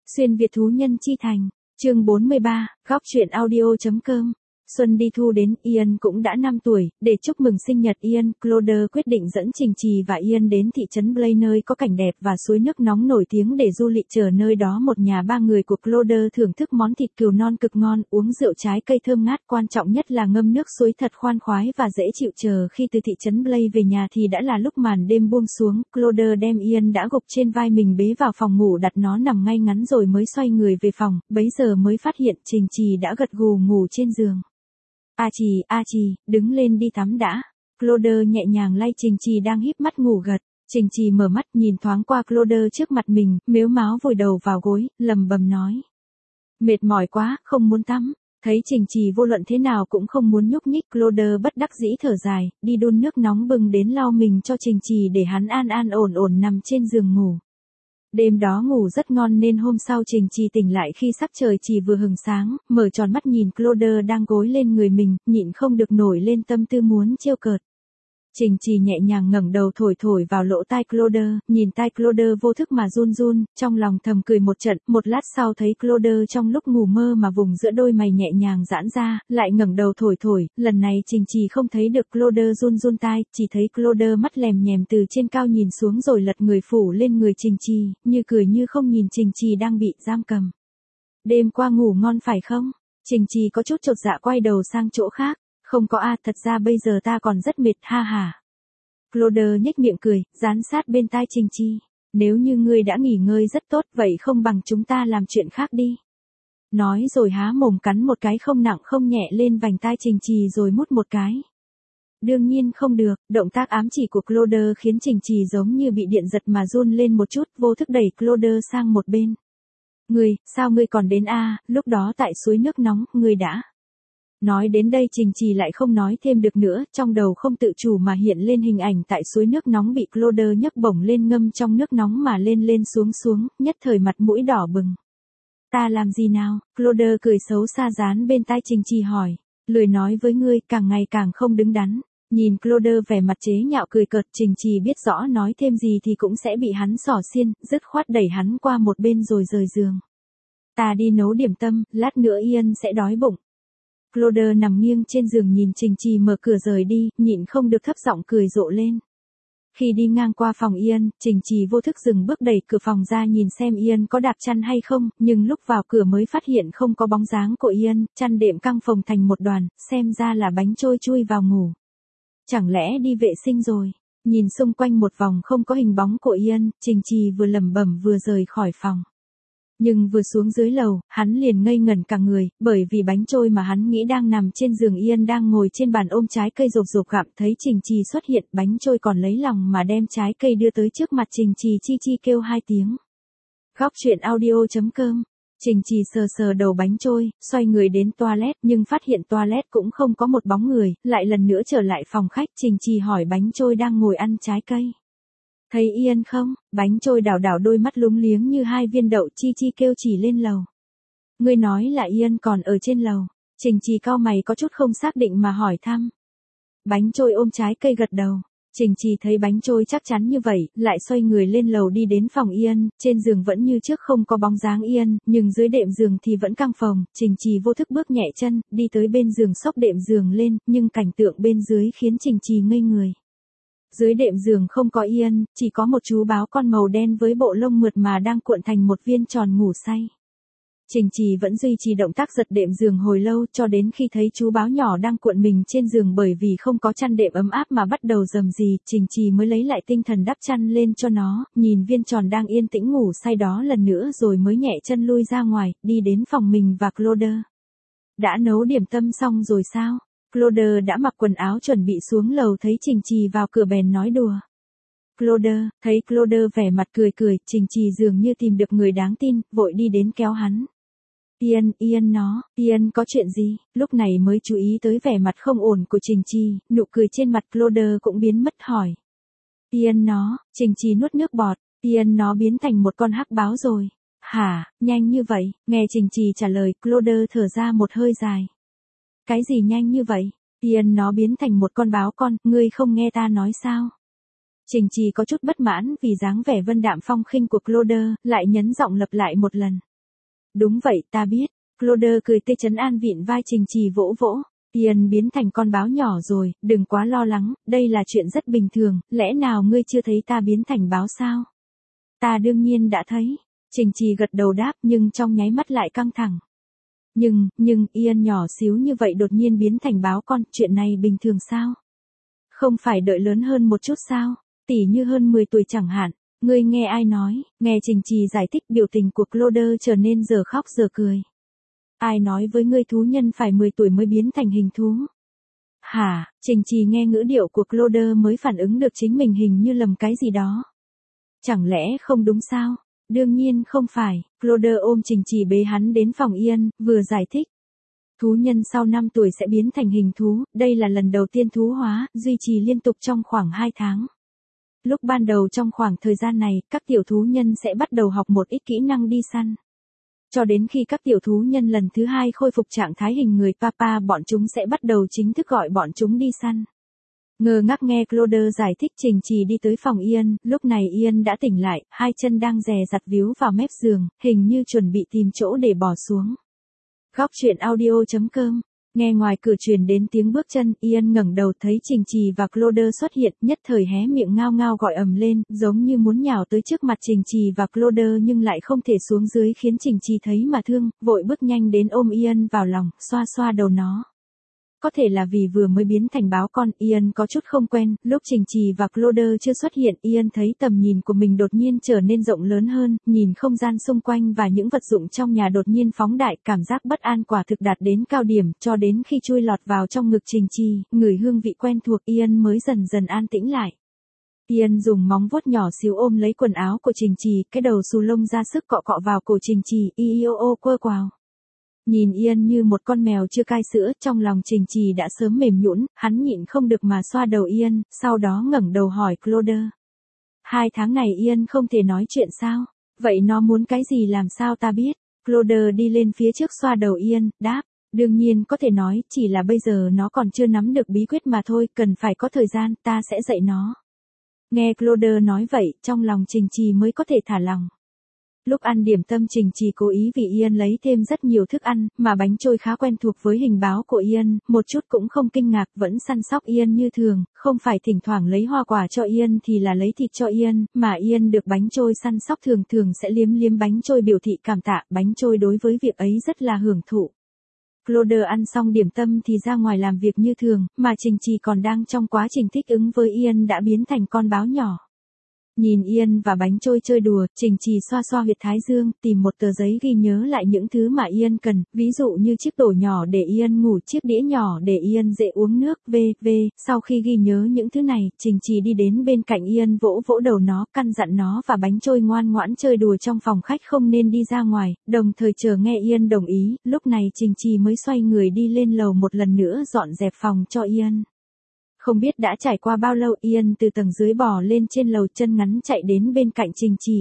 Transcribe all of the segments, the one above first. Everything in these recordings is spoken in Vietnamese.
Xuyên Việt thú nhân chi thành, chương 43, góc truyện audio.com. Xuân đi thu đến, Ian cũng đã 5 tuổi, để chúc mừng sinh nhật Ian, Cloder quyết định dẫn Trình Trì và Ian đến thị trấn Blaine nơi có cảnh đẹp và suối nước nóng nổi tiếng để du lịch. Chờ nơi đó một nhà ba người của Cloder thưởng thức món thịt cừu non cực ngon, uống rượu trái cây thơm ngát, quan trọng nhất là ngâm nước suối thật khoan khoái và dễ chịu. Chờ khi từ thị trấn Blaine về nhà thì đã là lúc màn đêm buông xuống, Cloder đem Ian đã gục trên vai mình bế vào phòng ngủ, đặt nó nằm ngay ngắn rồi mới xoay người về phòng, bấy giờ mới phát hiện Trình Trì đã gật gù ngủ trên giường. A Trì, đứng lên đi tắm đã. Cloder nhẹ nhàng lay Trình Trì đang híp mắt ngủ gật. Trình Trì mở mắt nhìn thoáng qua Cloder trước mặt mình, mếu máo vùi đầu vào gối, lầm bầm nói. Mệt mỏi quá, không muốn tắm. Thấy Trình Trì vô luận thế nào cũng không muốn nhúc nhích, Cloder bất đắc dĩ thở dài, đi đun nước nóng bừng đến lau mình cho Trình Trì để hắn an ổn nằm trên giường ngủ. Đêm đó ngủ rất ngon nên hôm sau Trình Trì tỉnh lại khi sắc trời chỉ vừa hừng sáng, mở tròn mắt nhìn Cloder đang gối lên người mình, nhịn không được nổi lên tâm tư muốn trêu cợt. Trình Trì nhẹ nhàng ngẩng đầu thổi vào lỗ tai Cloder, nhìn tai Cloder vô thức mà run, trong lòng thầm cười một trận, một lát sau thấy Cloder trong lúc ngủ mơ mà vùng giữa đôi mày nhẹ nhàng giãn ra, lại ngẩng đầu thổi, lần này Trình Trì không thấy được Cloder run tai, chỉ thấy Cloder mắt lèm nhèm từ trên cao nhìn xuống rồi lật người phủ lên người Trình Trì, như cười như không nhìn Trình Trì đang bị giam cầm. Đêm qua ngủ ngon phải không? Trình Trì có chút chột dạ quay đầu sang chỗ khác. Không có thật ra bây giờ ta còn rất mệt, ha ha. Cloder nhếch miệng cười, dán sát bên tai Trình Trì. Nếu như ngươi đã nghỉ ngơi rất tốt, vậy không bằng chúng ta làm chuyện khác đi. Nói rồi há mồm cắn một cái không nặng không nhẹ lên vành tai Trình Trì rồi mút một cái. Đương nhiên không được, động tác ám chỉ của Cloder khiến Trình Trì giống như bị điện giật mà run lên một chút, vô thức đẩy Cloder sang một bên. Sao ngươi còn đến lúc đó tại suối nước nóng, ngươi đã... Nói đến đây Trình Trì lại không nói thêm được nữa, trong đầu không tự chủ mà hiện lên hình ảnh tại suối nước nóng bị Cloder nhấc bổng lên ngâm trong nước nóng mà lên xuống, nhất thời mặt mũi đỏ bừng. Ta làm gì nào? Cloder cười xấu xa dán bên tai Trình Trì hỏi. Lười nói với ngươi, càng ngày càng không đứng đắn. Nhìn Cloder vẻ mặt chế nhạo cười cợt, Trình Trì biết rõ nói thêm gì thì cũng sẽ bị hắn xỏ xiên, dứt khoát đẩy hắn qua một bên rồi rời giường. Ta đi nấu điểm tâm, lát nữa Ian sẽ đói bụng. Cloder nằm nghiêng trên giường nhìn Trình Trì mở cửa rời đi, nhịn không được thấp giọng cười rộ lên. Khi đi ngang qua phòng Ian, Trình Trì vô thức dừng bước đẩy cửa phòng ra nhìn xem Ian có đạp chăn hay không, nhưng lúc vào cửa mới phát hiện không có bóng dáng của Ian, chăn đệm căng phồng thành một đoàn, xem ra là bánh trôi chui vào ngủ. Chẳng lẽ đi vệ sinh rồi? Nhìn xung quanh một vòng không có hình bóng của Ian, Trình Trì vừa lẩm bẩm vừa rời khỏi phòng. Nhưng vừa xuống dưới lầu, hắn liền ngây ngẩn cả người, bởi vì bánh trôi mà hắn nghĩ đang nằm trên giường Ian đang ngồi trên bàn ôm trái cây rộp gặm, thấy Trình Trì xuất hiện, bánh trôi còn lấy lòng mà đem trái cây đưa tới trước mặt Trình Trì, chi kêu 2 tiếng. Góc truyện audio.com. Trình Trì sờ đầu bánh trôi, xoay người đến toilet, nhưng phát hiện toilet cũng không có một bóng người, lại lần nữa trở lại phòng khách, Trình Trì hỏi bánh trôi đang ngồi ăn trái cây. Thấy Ian không? Bánh trôi đảo đôi mắt lúng liếng như 2 viên đậu, chi kêu chỉ lên lầu. Ngươi nói là Ian còn ở trên lầu. Trình Trì cau mày có chút không xác định mà hỏi thăm. Bánh trôi ôm trái cây gật đầu. Trình Trì thấy bánh trôi chắc chắn như vậy, lại xoay người lên lầu đi đến phòng Ian, trên giường vẫn như trước không có bóng dáng Ian, nhưng dưới đệm giường thì vẫn căng phồng, Trình Trì vô thức bước nhẹ chân, đi tới bên giường xốc đệm giường lên, nhưng cảnh tượng bên dưới khiến Trình Trì ngây người. Dưới đệm giường không có Ian, chỉ có một chú báo con màu đen với bộ lông mượt mà đang cuộn thành một viên tròn ngủ say. Trình Trì vẫn duy trì động tác giật đệm giường hồi lâu cho đến khi thấy chú báo nhỏ đang cuộn mình trên giường bởi vì không có chăn đệm ấm áp mà bắt đầu rầm rì, Trình Trì mới lấy lại tinh thần đắp chăn lên cho nó, nhìn viên tròn đang yên tĩnh ngủ say đó lần nữa rồi mới nhẹ chân lui ra ngoài, đi đến phòng mình và Cloder. Đã nấu điểm tâm xong rồi sao? Cloder đã mặc quần áo chuẩn bị xuống lầu thấy Trình Trì vào cửa bèn nói đùa. Thấy Cloder vẻ mặt cười, Trình Trì dường như tìm được người đáng tin, vội đi đến kéo hắn. Ian có chuyện gì? Lúc này mới chú ý tới vẻ mặt không ổn của Trình Trì, nụ cười trên mặt Cloder cũng biến mất hỏi. Trình Trì nuốt nước bọt, Ian nó biến thành một con hắc báo rồi. Hả, nhanh như vậy? Nghe Trình Trì trả lời, Cloder thở ra một hơi dài. Cái gì nhanh như vậy? Ian nó biến thành một con báo con, ngươi không nghe ta nói sao? Trình Trì có chút bất mãn vì dáng vẻ vân đạm phong khinh của Cloder, lại nhấn giọng lặp lại một lần. Đúng vậy, ta biết. Cloder cười tê trấn an vịn vai Trình Trì vỗ vỗ. Ian biến thành con báo nhỏ rồi, đừng quá lo lắng, đây là chuyện rất bình thường, lẽ nào ngươi chưa thấy ta biến thành báo sao? Ta đương nhiên đã thấy. Trình Trì gật đầu đáp nhưng trong nháy mắt lại căng thẳng. Nhưng, Ian nhỏ xíu như vậy đột nhiên biến thành báo con, chuyện này bình thường sao? Không phải đợi lớn hơn một chút sao? Tỉ như hơn 10 tuổi chẳng hạn. Ngươi nghe ai nói? Nghe Trình Trì giải thích biểu tình của Cloder trở nên giờ khóc giờ cười. Ai nói với ngươi thú nhân phải 10 tuổi mới biến thành hình thú? Hả? Trình Trì nghe ngữ điệu của Cloder mới phản ứng được chính mình hình như lầm cái gì đó. Chẳng lẽ không đúng sao? Đương nhiên không phải. Cloder ôm Trình Trì bế hắn đến phòng Ian, vừa giải thích. Thú nhân sau 5 tuổi sẽ biến thành hình thú, đây là lần đầu tiên thú hóa, duy trì liên tục trong khoảng 2 tháng. Lúc ban đầu trong khoảng thời gian này, các tiểu thú nhân sẽ bắt đầu học một ít kỹ năng đi săn. Cho đến khi các tiểu thú nhân lần thứ 2 khôi phục trạng thái hình người papa, bọn chúng sẽ bắt đầu chính thức gọi bọn chúng đi săn. Ngơ ngác nghe Cloder giải thích, Trình Trì đi tới phòng Ian, lúc này Ian đã tỉnh lại, hai chân đang dè dặt víu vào mép giường, hình như chuẩn bị tìm chỗ để bỏ xuống. Góc truyện audio.com. Nghe ngoài cửa truyền đến tiếng bước chân, Ian ngẩng đầu thấy Trình Trì và Cloder xuất hiện, nhất thời hé miệng ngao ngao gọi ầm lên, giống như muốn nhào tới trước mặt Trình Trì và Cloder nhưng lại không thể xuống dưới khiến Trình Trì thấy mà thương, vội bước nhanh đến ôm Ian vào lòng, xoa xoa đầu nó. Có thể là vì vừa mới biến thành báo con, Ian có chút không quen, lúc Trình Trì và Cloder chưa xuất hiện, Ian thấy tầm nhìn của mình đột nhiên trở nên rộng lớn hơn, nhìn không gian xung quanh và những vật dụng trong nhà đột nhiên phóng đại, cảm giác bất an quả thực đạt đến cao điểm, cho đến khi chui lọt vào trong ngực Trình Trì, ngửi hương vị quen thuộc Ian mới dần dần an tĩnh lại. Ian dùng móng vuốt nhỏ xíu ôm lấy quần áo của Trình Trì, cái đầu xù lông ra sức cọ cọ vào cổ Trình Trì, quơ quào. Nhìn Ian như một con mèo chưa cai sữa, trong lòng Trình Trì đã sớm mềm nhũn, hắn nhịn không được mà xoa đầu Ian, sau đó ngẩng đầu hỏi Cloder. 2 tháng này Ian không thể nói chuyện sao? Vậy nó muốn cái gì làm sao ta biết? Cloder đi lên phía trước xoa đầu Ian, đáp. Đương nhiên có thể nói, chỉ là bây giờ nó còn chưa nắm được bí quyết mà thôi, cần phải có thời gian, ta sẽ dạy nó. Nghe Cloder nói vậy, trong lòng Trình Trì mới có thể thả lòng. Lúc ăn điểm tâm, Trình Trì cố ý vì Ian lấy thêm rất nhiều thức ăn, mà bánh trôi khá quen thuộc với hình báo của Ian, một chút cũng không kinh ngạc, vẫn săn sóc Ian như thường, không phải thỉnh thoảng lấy hoa quả cho Ian thì là lấy thịt cho Ian, mà Ian được bánh trôi săn sóc thường thường sẽ liếm liếm bánh trôi biểu thị cảm tạ, bánh trôi đối với việc ấy rất là hưởng thụ. Cloder ăn xong điểm tâm thì ra ngoài làm việc như thường, mà Trình Trì còn đang trong quá trình thích ứng với Ian đã biến thành con báo nhỏ. Nhìn Ian và bánh trôi chơi đùa, Trình Trì xoa xoa huyệt thái dương, tìm một tờ giấy ghi nhớ lại những thứ mà Ian cần, ví dụ như chiếc đổ nhỏ để Ian ngủ, chiếc đĩa nhỏ để Ian dễ uống nước, Sau khi ghi nhớ những thứ này, Trình Trì đi đến bên cạnh Ian vỗ vỗ đầu nó, căn dặn nó và bánh trôi ngoan ngoãn chơi đùa trong phòng khách, không nên đi ra ngoài, đồng thời chờ nghe Ian đồng ý, lúc này Trình Trì mới xoay người đi lên lầu một lần nữa dọn dẹp phòng cho Ian. Không biết đã trải qua bao lâu, Ian từ tầng dưới bò lên trên lầu, chân ngắn chạy đến bên cạnh Trình Trì,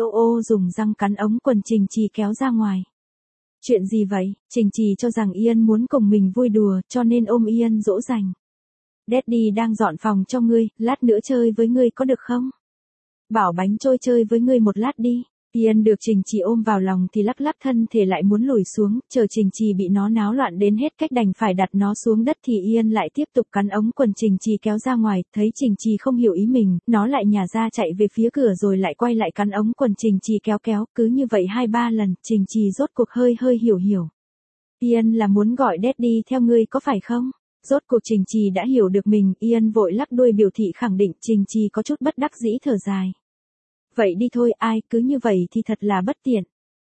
dùng răng cắn ống quần Trình Trì kéo ra ngoài. Chuyện gì vậy? Trình Trì cho rằng Ian muốn cùng mình vui đùa, cho nên ôm Ian dỗ dành. Daddy đang dọn phòng cho ngươi, lát nữa chơi với ngươi có được không? Bảo bánh trôi chơi với ngươi một lát đi. Ian được Trình Trì ôm vào lòng thì lắc lắc thân thể lại muốn lùi xuống, chờ Trình Trì bị nó náo loạn đến hết cách đành phải đặt nó xuống đất thì Ian lại tiếp tục cắn ống quần Trình Trì kéo ra ngoài, thấy Trình Trì không hiểu ý mình, nó lại nhả ra chạy về phía cửa rồi lại quay lại cắn ống quần Trình Trì kéo, cứ như vậy 2-3 lần, Trình Trì rốt cuộc hơi hiểu. Ian là muốn gọi Daddy theo ngươi có phải không? Rốt cuộc Trình Trì đã hiểu được mình, Ian vội lắc đuôi biểu thị khẳng định, Trình Trì có chút bất đắc dĩ thở dài. Vậy đi thôi, ai, cứ như vậy thì thật là bất tiện.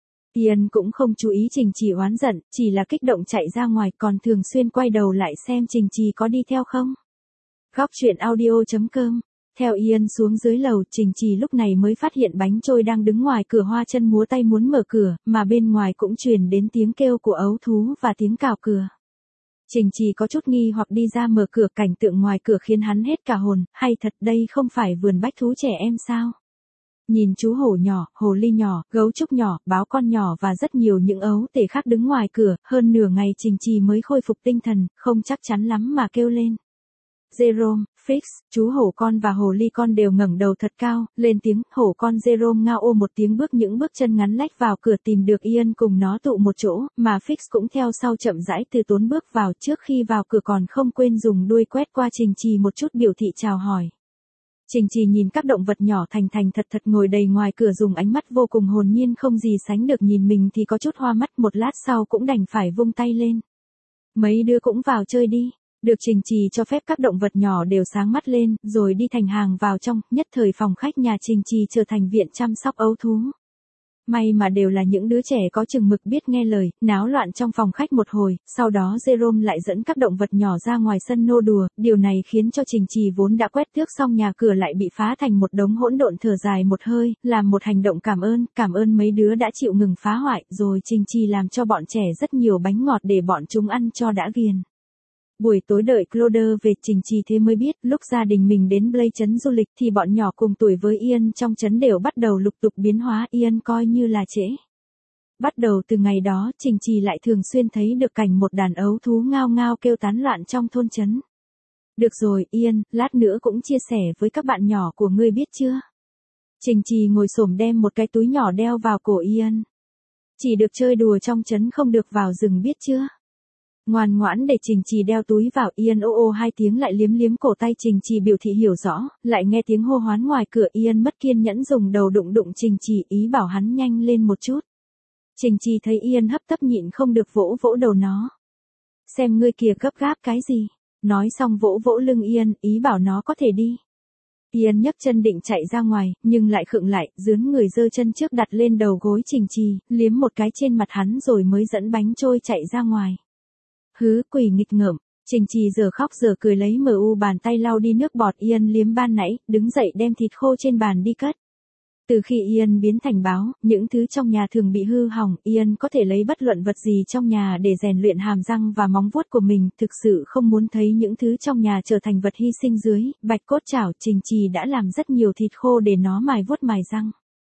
Ian cũng không chú ý Trình Trì oán giận, chỉ là kích động chạy ra ngoài, còn thường xuyên quay đầu lại xem Trình Trì có đi theo không. Góc truyện audio.com. Theo Ian xuống dưới lầu, Trình Trì lúc này mới phát hiện bánh trôi đang đứng ngoài cửa hoa chân múa tay muốn mở cửa, mà bên ngoài cũng truyền đến tiếng kêu của ấu thú và tiếng cào cửa. Trình Trì có chút nghi hoặc đi ra mở cửa, cảnh tượng ngoài cửa khiến hắn hết cả hồn, hay thật đây không phải vườn bách thú trẻ em sao? Nhìn chú hổ nhỏ, hồ ly nhỏ, gấu trúc nhỏ, báo con nhỏ và rất nhiều những ấu tể khác đứng ngoài cửa, hơn nửa ngày Trình Trì mới khôi phục tinh thần, không chắc chắn lắm mà kêu lên. Jerome, Fix, chú hổ con và hồ ly con đều ngẩng đầu thật cao, lên tiếng, hổ con Jerome ngao ô một tiếng bước những bước chân ngắn lách vào cửa tìm được Ian cùng nó tụ một chỗ, mà Fix cũng theo sau chậm rãi từ tốn bước vào trước khi vào cửa còn không quên dùng đuôi quét qua Trình Trì một chút biểu thị chào hỏi. Trình Trì nhìn các động vật nhỏ thành thành thật thật ngồi đầy ngoài cửa dùng ánh mắt vô cùng hồn nhiên không gì sánh được nhìn mình thì có chút hoa mắt một lát sau cũng đành phải vung tay lên. Mấy đứa cũng vào chơi đi. Được Trình Trì cho phép các động vật nhỏ đều sáng mắt lên, rồi đi thành hàng vào trong, nhất thời phòng khách nhà Trình Trì trở thành viện chăm sóc ấu thú. May mà đều là những đứa trẻ có chừng mực biết nghe lời, náo loạn trong phòng khách một hồi, sau đó Jerome lại dẫn các động vật nhỏ ra ngoài sân nô đùa, điều này khiến cho Trình Trì vốn đã quét tước xong nhà cửa lại bị phá thành một đống hỗn độn thở dài một hơi, làm một hành động cảm ơn mấy đứa đã chịu ngừng phá hoại, rồi Trình Trì làm cho bọn trẻ rất nhiều bánh ngọt để bọn chúng ăn cho đã ghiền. Buổi tối đợi Claude về Trình Trì thế mới biết, lúc gia đình mình đến Blaze trấn du lịch thì bọn nhỏ cùng tuổi với Ian trong trấn đều bắt đầu lục tục biến hóa, Ian coi như là trễ. Bắt đầu từ ngày đó, Trình Trì lại thường xuyên thấy được cảnh một đàn ấu thú ngao ngao kêu tán loạn trong thôn trấn. Được rồi, Ian, lát nữa cũng chia sẻ với các bạn nhỏ của ngươi biết chưa? Trình Trì ngồi xổm đem một cái túi nhỏ đeo vào cổ Ian. Chỉ được chơi đùa trong trấn không được vào rừng biết chưa? Ngoan ngoãn để Trình Trì đeo túi vào, Ian ô ô hai tiếng lại liếm liếm cổ tay Trình Trì biểu thị hiểu rõ, lại nghe tiếng hô hoán ngoài cửa Ian mất kiên nhẫn dùng đầu đụng đụng Trình Trì ý bảo hắn nhanh lên một chút. Trình Trì thấy Ian hấp tấp nhịn không được vỗ vỗ đầu nó. Xem ngươi kìa gấp gáp cái gì, nói xong vỗ vỗ lưng Ian, ý bảo nó có thể đi. Ian nhấc chân định chạy ra ngoài, nhưng lại khựng lại, dướn người giơ chân trước đặt lên đầu gối Trình Trì, liếm một cái trên mặt hắn rồi mới dẫn bánh trôi chạy ra ngoài. Hứ, quỷ nghịch ngợm, Trình Trì giờ khóc giờ cười lấy bàn tay lau đi nước bọt Ian liếm ban nãy, đứng dậy đem thịt khô trên bàn đi cất. Từ khi Ian biến thành báo, những thứ trong nhà thường bị hư hỏng, Ian có thể lấy bất luận vật gì trong nhà để rèn luyện hàm răng và móng vuốt của mình, thực sự không muốn thấy những thứ trong nhà trở thành vật hy sinh dưới, bạch cốt chảo, Trình Trì đã làm rất nhiều thịt khô để nó mài vuốt mài răng.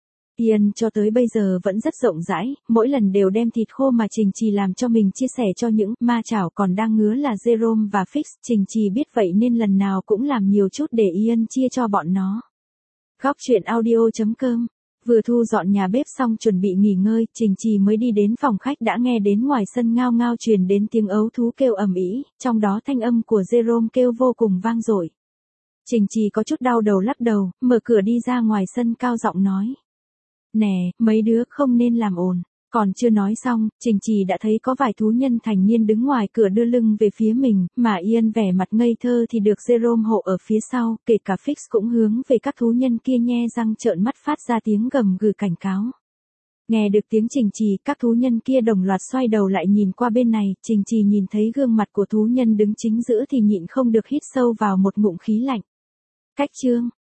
Ian cho tới bây giờ vẫn rất rộng rãi, mỗi lần đều đem thịt khô mà Trình Trì làm cho mình chia sẻ cho những ma chảo còn đang ngứa là Jerome và Fix. Trình Trì biết vậy nên lần nào cũng làm nhiều chút để Ian chia cho bọn nó. Góc truyện audio.com. Vừa thu dọn nhà bếp xong chuẩn bị nghỉ ngơi, Trình Trì mới đi đến phòng khách đã nghe đến ngoài sân ngao ngao truyền đến tiếng ấu thú kêu ầm ĩ, trong đó thanh âm của Jerome kêu vô cùng vang dội. Trình Trì có chút đau đầu lắc đầu, mở cửa đi ra ngoài sân cao giọng nói. Nè, mấy đứa không nên làm ồn. Còn chưa nói xong, Trình Trì đã thấy có vài thú nhân thành niên đứng ngoài cửa đưa lưng về phía mình, mà Ian vẻ mặt ngây thơ thì được Jerome hộ ở phía sau, kể cả Fix cũng hướng về các thú nhân kia nhe răng trợn mắt phát ra tiếng gầm gừ cảnh cáo. Nghe được tiếng Trình Trì, các thú nhân kia đồng loạt xoay đầu lại nhìn qua bên này, Trình Trì nhìn thấy gương mặt của thú nhân đứng chính giữa thì nhịn không được hít sâu vào một ngụm khí lạnh. Cách chương